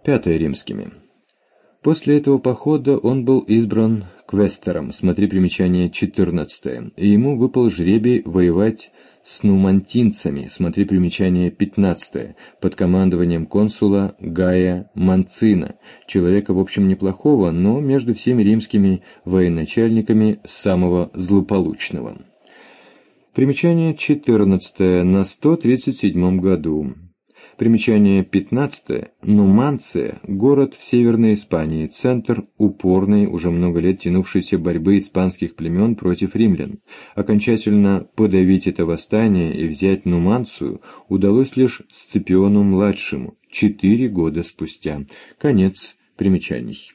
Пятое римскими. После этого похода он был избран квестором, смотри примечание 14, и ему выпал жребий воевать с нумантинцами, смотри примечание 15, под командованием консула Гая Манцина, человека в общем неплохого, но между всеми римскими военачальниками самого злополучного. Примечание 14 на 137 году. Примечание 15. Нуманция – город в Северной Испании, центр упорной, уже много лет тянувшейся борьбы испанских племен против римлян. Окончательно подавить это восстание и взять Нуманцию удалось лишь Сципиону-младшему 4 года спустя. Конец примечаний.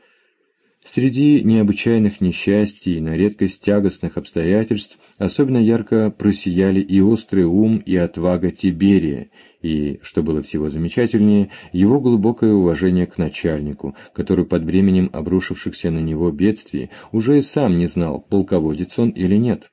Среди необычайных несчастий и на редкость тягостных обстоятельств особенно ярко просияли и острый ум, и отвага Тиберия, и, что было всего замечательнее, его глубокое уважение к начальнику, который под бременем обрушившихся на него бедствий уже и сам не знал, полководец он или нет.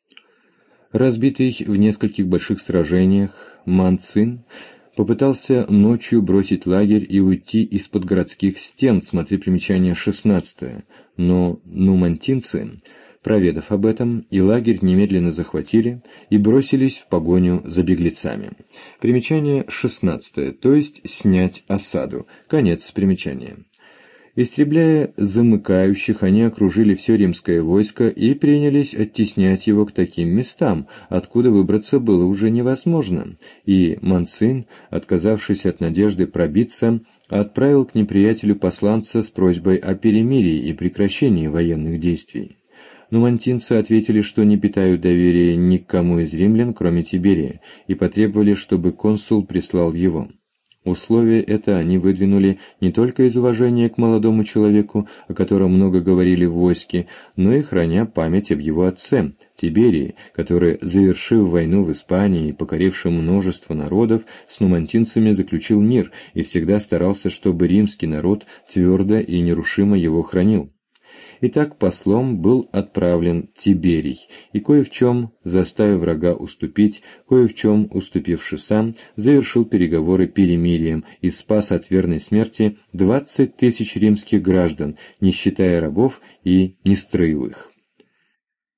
Разбитый в нескольких больших сражениях, Манцин попытался ночью бросить лагерь и уйти из-под городских стен, смотри примечание 16, но нумантинцы, проведав об этом, и лагерь немедленно захватили и бросились в погоню за беглецами. Примечание 16, то есть снять осаду. Конец примечания. Истребляя замыкающих, они окружили все римское войско и принялись оттеснять его к таким местам, откуда выбраться было уже невозможно, и Манцин, отказавшись от надежды пробиться, отправил к неприятелю посланца с просьбой о перемирии и прекращении военных действий. Нумантинцы ответили, что не питают доверия ни к кому из римлян, кроме Тиберия, и потребовали, чтобы консул прислал его. Условие это они выдвинули не только из уважения к молодому человеку, о котором много говорили в войске, но и храня память об его отце, Тиберии, который, завершив войну в Испании и покорившим множество народов, с нумантинцами заключил мир и всегда старался, чтобы римский народ твердо и нерушимо его хранил. Итак, послом был отправлен Тиберий, и кое в чем, заставив врага уступить, кое в чем, уступивши сам, завершил переговоры перемирием и спас от верной смерти 20 000 римских граждан, не считая рабов и нестроевых.